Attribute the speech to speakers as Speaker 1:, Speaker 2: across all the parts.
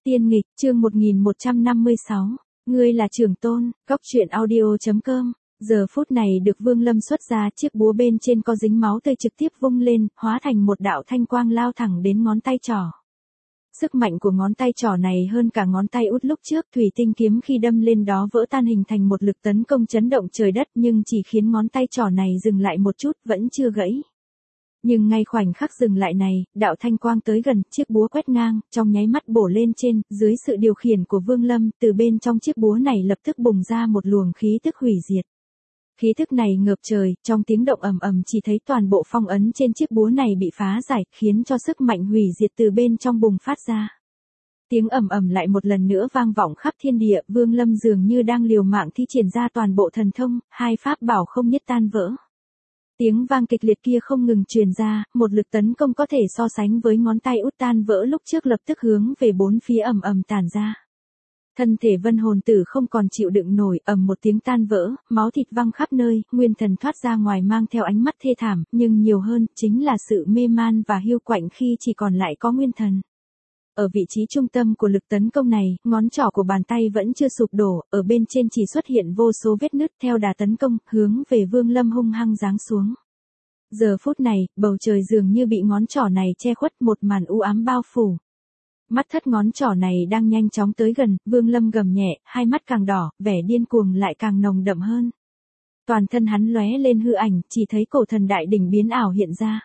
Speaker 1: Tiên nghịch, chương 1156. Ngươi là trưởng tôn, góc truyện audio.com. Giờ phút này được Vương Lâm xuất ra, chiếc búa bên trên có dính máu tươi trực tiếp vung lên, hóa thành một đạo thanh quang lao thẳng đến ngón tay trỏ. Sức mạnh của ngón tay trỏ này hơn cả ngón tay út lúc trước, thủy tinh kiếm khi đâm lên đó vỡ tan hình thành một lực tấn công chấn động trời đất, nhưng chỉ khiến ngón tay trỏ này dừng lại một chút, vẫn chưa gãy. Nhưng ngay khoảnh khắc dừng lại này, đạo thanh quang tới gần, chiếc búa quét ngang, trong nháy mắt bổ lên trên, dưới sự điều khiển của Vương Lâm, từ bên trong chiếc búa này lập tức bùng ra một luồng khí tức hủy diệt. Khí tức này ngập trời, trong tiếng động ầm ầm chỉ thấy toàn bộ phong ấn trên chiếc búa này bị phá giải, khiến cho sức mạnh hủy diệt từ bên trong bùng phát ra. Tiếng ầm ầm lại một lần nữa vang vọng khắp thiên địa, Vương Lâm dường như đang liều mạng thi triển ra toàn bộ thần thông, hai pháp bảo không nhất tan vỡ. Tiếng vang kịch liệt kia không ngừng truyền ra, một lực tấn công có thể so sánh với ngón tay út tan vỡ lúc trước lập tức hướng về bốn phía ầm ầm tản ra. Thân thể Vân Hồn Tử không còn chịu đựng nổi, ầm một tiếng tan vỡ, máu thịt văng khắp nơi, nguyên thần thoát ra ngoài mang theo ánh mắt thê thảm, nhưng nhiều hơn chính là sự mê man và hiu quạnh khi chỉ còn lại có nguyên thần. Ở vị trí trung tâm của lực tấn công này, ngón trỏ của bàn tay vẫn chưa sụp đổ, ở bên trên chỉ xuất hiện vô số vết nứt theo đà tấn công, hướng về Vương Lâm hung hăng giáng xuống. Giờ phút này, bầu trời dường như bị ngón trỏ này che khuất, một màn u ám bao phủ. Mắt thất ngón trỏ này đang nhanh chóng tới gần, Vương Lâm gầm nhẹ, hai mắt càng đỏ, vẻ điên cuồng lại càng nồng đậm hơn. Toàn thân hắn lóe lên hư ảnh, chỉ thấy cổ thần đại đỉnh biến ảo hiện ra.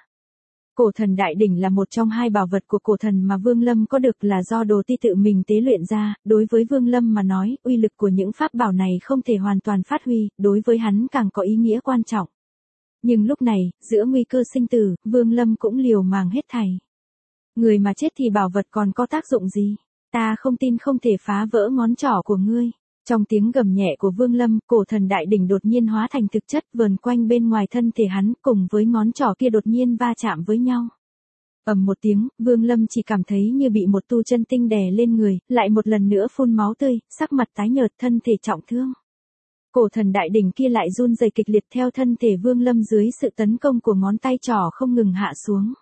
Speaker 1: Cổ thần đại đỉnh là một trong hai bảo vật của cổ thần mà Vương Lâm có được, là do Đồ Ti tự mình tế luyện ra, đối với Vương Lâm mà nói, uy lực của những pháp bảo này không thể hoàn toàn phát huy, đối với hắn càng có ý nghĩa quan trọng. Nhưng lúc này, giữa nguy cơ sinh tử, Vương Lâm cũng liều mạng hết thảy. Người mà chết thì bảo vật còn có tác dụng gì? Ta không tin không thể phá vỡ ngón trỏ của ngươi. Trong tiếng gầm nhẹ của Vương Lâm, cổ thần đại đỉnh đột nhiên hóa thành thực chất, vờn quanh bên ngoài thân thể hắn, cùng với ngón trỏ kia đột nhiên va chạm với nhau. Ầm một tiếng, Vương Lâm chỉ cảm thấy như bị một tu chân tinh đè lên người, lại một lần nữa phun máu tươi, sắc mặt tái nhợt, thân thể trọng thương. Cổ thần đại đỉnh kia lại run rẩy kịch liệt theo thân thể Vương Lâm dưới sự tấn công của ngón tay trỏ không ngừng hạ xuống.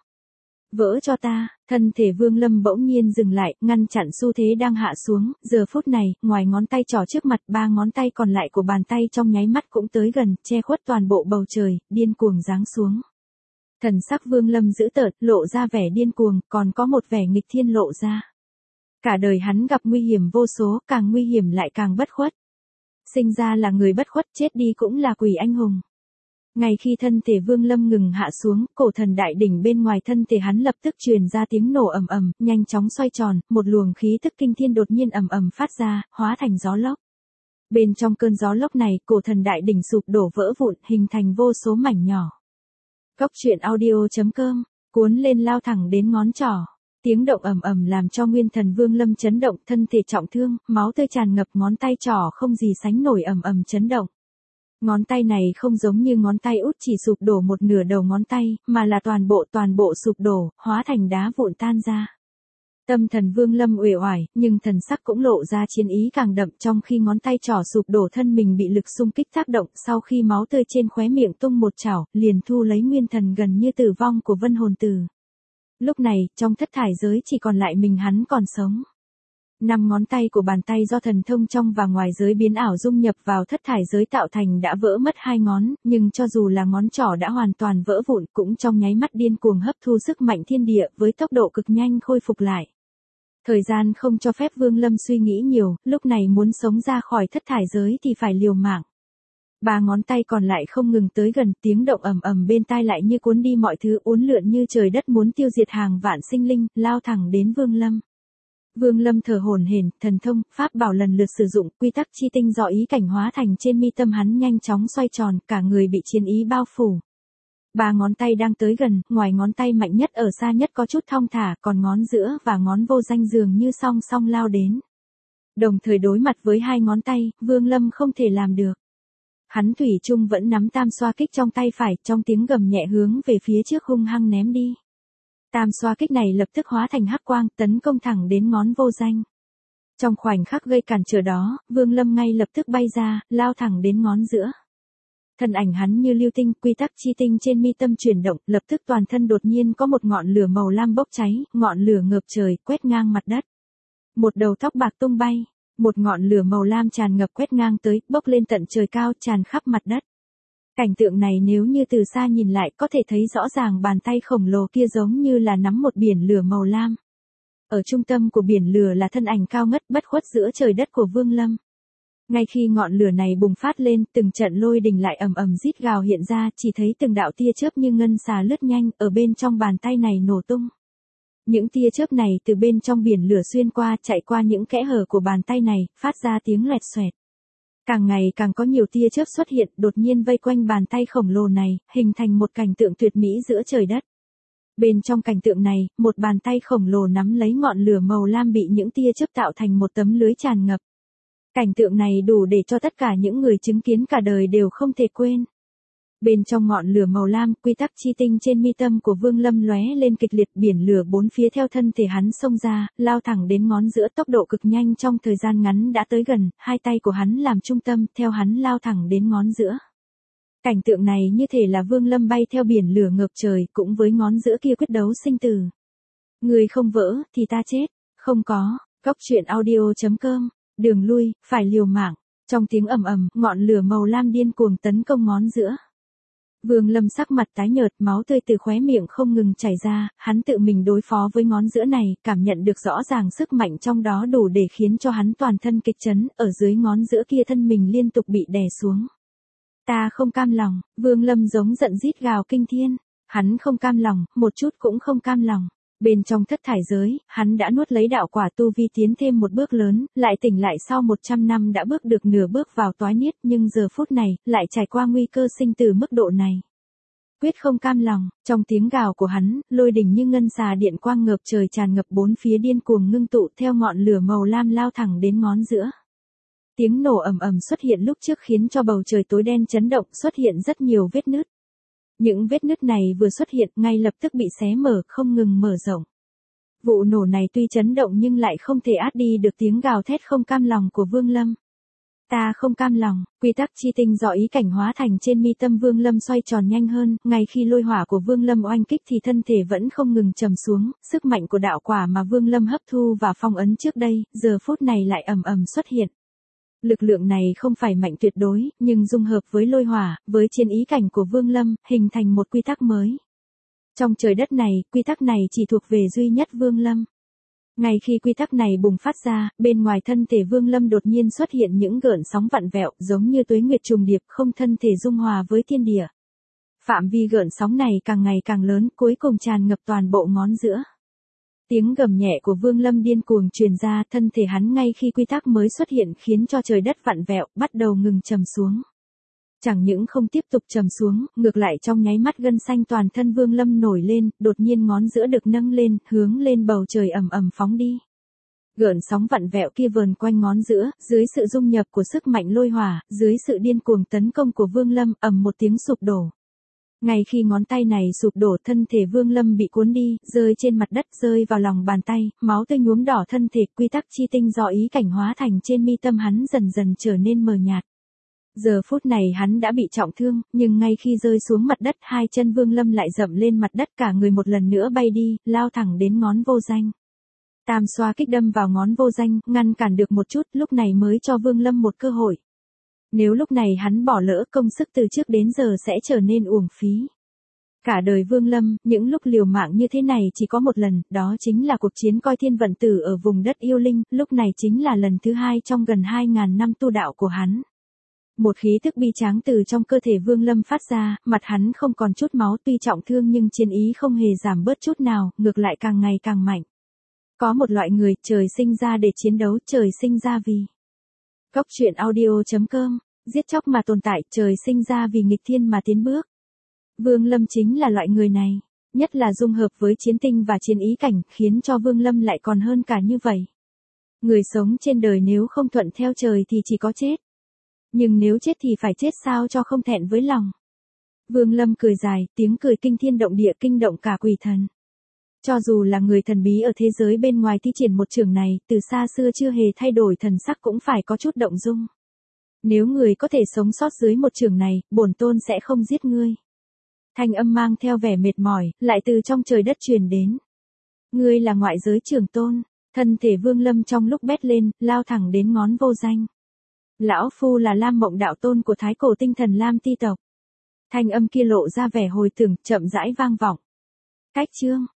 Speaker 1: Vỡ cho ta, thân thể Vương Lâm bỗng nhiên dừng lại, ngăn chặn xu thế đang hạ xuống, giờ phút này, ngoài ngón tay trỏ trước mặt, ba ngón tay còn lại của bàn tay trong nháy mắt cũng tới gần, che khuất toàn bộ bầu trời, điên cuồng giáng xuống. Thần sắc Vương Lâm dữ tợn, lộ ra vẻ điên cuồng, còn có một vẻ nghịch thiên lộ ra. Cả đời hắn gặp nguy hiểm vô số, càng nguy hiểm lại càng bất khuất. Sinh ra là người bất khuất, chết đi cũng là quỷ anh hùng. Ngay khi thân thể Vương Lâm ngừng hạ xuống, cổ thần đại đỉnh bên ngoài thân thể hắn lập tức truyền ra tiếng nổ ầm ầm, nhanh chóng xoay tròn, một luồng khí tức kinh thiên đột nhiên ầm ầm phát ra, hóa thành gió lốc. Bên trong cơn gió lốc này, cổ thần đại đỉnh sụp đổ vỡ vụn, hình thành vô số mảnh nhỏ. Góc truyện audio.com, cuốn lên lao thẳng đến ngón trỏ. Tiếng động ầm ầm làm cho nguyên thần Vương Lâm chấn động, thân thể trọng thương, máu tươi tràn ngập, ngón tay trỏ không gì sánh nổi ầm ầm chấn động. Ngón tay này không giống như ngón tay út chỉ sụp đổ một nửa đầu ngón tay, mà là toàn bộ sụp đổ, hóa thành đá vụn tan ra. Tâm thần Vương Lâm uể oải, nhưng thần sắc cũng lộ ra chiến ý càng đậm, trong khi ngón tay trỏ sụp đổ thân mình bị lực xung kích tác động, sau khi máu tươi trên khóe miệng tung một chảo, liền thu lấy nguyên thần gần như tử vong của Vân Hồn Tử. Lúc này, trong thất thải giới chỉ còn lại mình hắn còn sống. 5 ngón tay của bàn tay do thần thông trong và ngoài giới biến ảo dung nhập vào thất thải giới tạo thành đã vỡ mất 2 ngón, nhưng cho dù là ngón trỏ đã hoàn toàn vỡ vụn cũng trong nháy mắt điên cuồng hấp thu sức mạnh thiên địa với tốc độ cực nhanh khôi phục lại. Thời gian không cho phép Vương Lâm suy nghĩ nhiều, lúc này muốn sống ra khỏi thất thải giới thì phải liều mạng. 3 ngón tay còn lại không ngừng tới gần, tiếng động ầm ầm bên tai lại như cuốn đi mọi thứ, uốn lượn như trời đất muốn tiêu diệt hàng vạn sinh linh, lao thẳng đến Vương Lâm. Vương Lâm thở hổn hển, thần thông, pháp bảo lần lượt sử dụng, quy tắc chi tinh do ý cảnh hóa thành trên mi tâm hắn nhanh chóng xoay tròn, cả người bị chiến ý bao phủ. 3 ngón tay đang tới gần, ngoài ngón tay mạnh nhất ở xa nhất có chút thong thả, còn ngón giữa và ngón vô danh dường như song song lao đến. Đồng thời đối mặt với 2 ngón tay, Vương Lâm không thể làm được. Hắn thủy chung vẫn nắm tam xoa kích trong tay phải, trong tiếng gầm nhẹ hướng về phía trước hung hăng ném đi. Tam xoa kích này lập tức hóa thành hắc quang, tấn công thẳng đến ngón vô danh. Trong khoảnh khắc gây cản trở đó, Vương Lâm ngay lập tức bay ra, lao thẳng đến ngón giữa. Thân ảnh hắn như lưu tinh, quy tắc chi tinh trên mi tâm chuyển động, lập tức toàn thân đột nhiên có một ngọn lửa màu lam bốc cháy, ngọn lửa ngập trời, quét ngang mặt đất. Một đầu tóc bạc tung bay, một ngọn lửa màu lam tràn ngập quét ngang tới, bốc lên tận trời cao tràn khắp mặt đất. Cảnh tượng này nếu như từ xa nhìn lại có thể thấy rõ ràng bàn tay khổng lồ kia giống như là nắm một biển lửa màu lam. Ở trung tâm của biển lửa là thân ảnh cao ngất bất khuất giữa trời đất của Vương Lâm. Ngay khi ngọn lửa này bùng phát lên, từng trận lôi đình lại ầm ầm rít gào hiện ra, chỉ thấy từng đạo tia chớp như ngân xà lướt nhanh, ở bên trong bàn tay này nổ tung. Những tia chớp này từ bên trong biển lửa xuyên qua, chạy qua những kẽ hở của bàn tay này, phát ra tiếng loẹt xoẹt. Càng ngày càng có nhiều tia chớp xuất hiện, đột nhiên vây quanh bàn tay khổng lồ này, hình thành một cảnh tượng tuyệt mỹ giữa trời đất. Bên trong cảnh tượng này, một bàn tay khổng lồ nắm lấy ngọn lửa màu lam bị những tia chớp tạo thành một tấm lưới tràn ngập. Cảnh tượng này đủ để cho tất cả những người chứng kiến cả đời đều không thể quên. Bên trong ngọn lửa màu lam, quy tắc chi tinh trên mi tâm của Vương Lâm lóe lên kịch liệt, biển lửa bốn phía theo thân thể hắn xông ra, lao thẳng đến ngón giữa, tốc độ cực nhanh, trong thời gian ngắn đã tới gần, hai tay của hắn làm trung tâm, theo hắn lao thẳng đến ngón giữa. Cảnh tượng này như thể là Vương Lâm bay theo biển lửa ngập trời, cũng với ngón giữa kia quyết đấu sinh tử. Người không vỡ, thì ta chết. Không có. Góc truyện audio.com. Đường lui, phải liều mạng. Trong tiếng ầm ầm, ngọn lửa màu lam điên cuồng tấn công ngón giữa. Vương Lâm sắc mặt tái nhợt, máu tươi từ khóe miệng không ngừng chảy ra, hắn tự mình đối phó với ngón giữa này, cảm nhận được rõ ràng sức mạnh trong đó đủ để khiến cho hắn toàn thân kịch chấn, ở dưới ngón giữa kia thân mình liên tục bị đè xuống. Ta không cam lòng, Vương Lâm giống giận rít gào kinh thiên, hắn không cam lòng, một chút cũng không cam lòng. Bên trong thất thải giới, hắn đã nuốt lấy đạo quả tu vi tiến thêm một bước lớn, lại tỉnh lại sau 100 năm đã bước được nửa bước vào toái niết, nhưng giờ phút này, lại trải qua nguy cơ sinh tử mức độ này. Quyết không cam lòng, trong tiếng gào của hắn, lôi đình như ngân xà điện quang ngập trời tràn ngập bốn phía điên cuồng ngưng tụ theo ngọn lửa màu lam lao thẳng đến ngón giữa. Tiếng nổ ầm ầm xuất hiện lúc trước khiến cho bầu trời tối đen chấn động, xuất hiện rất nhiều vết nứt. Những vết nứt này vừa xuất hiện ngay lập tức bị xé mở, không ngừng mở rộng. Vụ nổ này tuy chấn động nhưng lại không thể át đi được tiếng gào thét không cam lòng của Vương Lâm. Ta không cam lòng, quy tắc chi tinh do ý cảnh hóa thành trên mi tâm Vương Lâm xoay tròn nhanh hơn, ngay khi lôi hỏa của Vương Lâm oanh kích thì thân thể vẫn không ngừng trầm xuống, sức mạnh của đạo quả mà Vương Lâm hấp thu và phong ấn trước đây, giờ phút này lại ầm ầm xuất hiện. Lực lượng này không phải mạnh tuyệt đối, nhưng dung hợp với lôi hỏa, với chiến ý cảnh của Vương Lâm, hình thành một quy tắc mới. Trong trời đất này, quy tắc này chỉ thuộc về duy nhất Vương Lâm. Ngay khi quy tắc này bùng phát ra, bên ngoài thân thể Vương Lâm đột nhiên xuất hiện những gợn sóng vặn vẹo, giống như tuế nguyệt trùng điệp, không thân thể dung hòa với thiên địa. Phạm vi gợn sóng này càng ngày càng lớn, cuối cùng tràn ngập toàn bộ ngón giữa. Tiếng gầm nhẹ của Vương Lâm điên cuồng truyền ra, thân thể hắn ngay khi quy tắc mới xuất hiện khiến cho trời đất vặn vẹo, bắt đầu ngừng trầm xuống. Chẳng những không tiếp tục trầm xuống, ngược lại trong nháy mắt gân xanh toàn thân Vương Lâm nổi lên, đột nhiên ngón giữa được nâng lên, hướng lên bầu trời ầm ầm phóng đi. Gợn sóng vặn vẹo kia vờn quanh ngón giữa, dưới sự dung nhập của sức mạnh lôi hỏa, dưới sự điên cuồng tấn công của Vương Lâm, ầm một tiếng sụp đổ. Ngay khi ngón tay này sụp đổ, thân thể Vương Lâm bị cuốn đi, rơi trên mặt đất, rơi vào lòng bàn tay, máu tươi nhuốm đỏ thân thể, quy tắc chi tinh do ý cảnh hóa thành trên mi tâm hắn dần dần trở nên mờ nhạt. Giờ phút này hắn đã bị trọng thương, nhưng ngay khi rơi xuống mặt đất, hai chân Vương Lâm lại dậm lên mặt đất, cả người một lần nữa bay đi, lao thẳng đến ngón vô danh. Tam xoa kích đâm vào ngón vô danh, ngăn cản được một chút, lúc này mới cho Vương Lâm một cơ hội. Nếu lúc này hắn bỏ lỡ, công sức từ trước đến giờ sẽ trở nên uổng phí. Cả đời Vương Lâm, những lúc liều mạng như thế này chỉ có một lần, đó chính là cuộc chiến coi thiên vận tử ở vùng đất yêu linh, lúc này chính là lần thứ hai trong gần 2.000 năm tu đạo của hắn. Một khí tức bi tráng từ trong cơ thể Vương Lâm phát ra, mặt hắn không còn chút máu, tuy trọng thương nhưng chiến ý không hề giảm bớt chút nào, ngược lại càng ngày càng mạnh. Có một loại người, trời sinh ra để chiến đấu, trời sinh ra vì. Góc truyện audio.com, giết chóc mà tồn tại, trời sinh ra vì nghịch thiên mà tiến bước. Vương Lâm chính là loại người này, nhất là dung hợp với chiến tinh và chiến ý cảnh, khiến cho Vương Lâm lại còn hơn cả như vậy. Người sống trên đời nếu không thuận theo trời thì chỉ có chết. Nhưng nếu chết thì phải chết sao cho không thẹn với lòng. Vương Lâm cười dài, tiếng cười kinh thiên động địa, kinh động cả quỷ thần. Cho dù là người thần bí ở thế giới bên ngoài thi triển một trường này, từ xa xưa chưa hề thay đổi thần sắc cũng phải có chút động dung. Nếu người có thể sống sót dưới một trường này, bổn tôn sẽ không giết ngươi. Thanh âm mang theo vẻ mệt mỏi, lại từ trong trời đất truyền đến. Ngươi là ngoại giới trường tôn. Thân thể Vương Lâm trong lúc bét lên, lao thẳng đến ngón vô danh. Lão phu là Lam Mộng đạo tôn của thái cổ tinh thần Lam ti tộc. Thanh âm kia lộ ra vẻ hồi tưởng, chậm rãi vang vọng. Cách chương.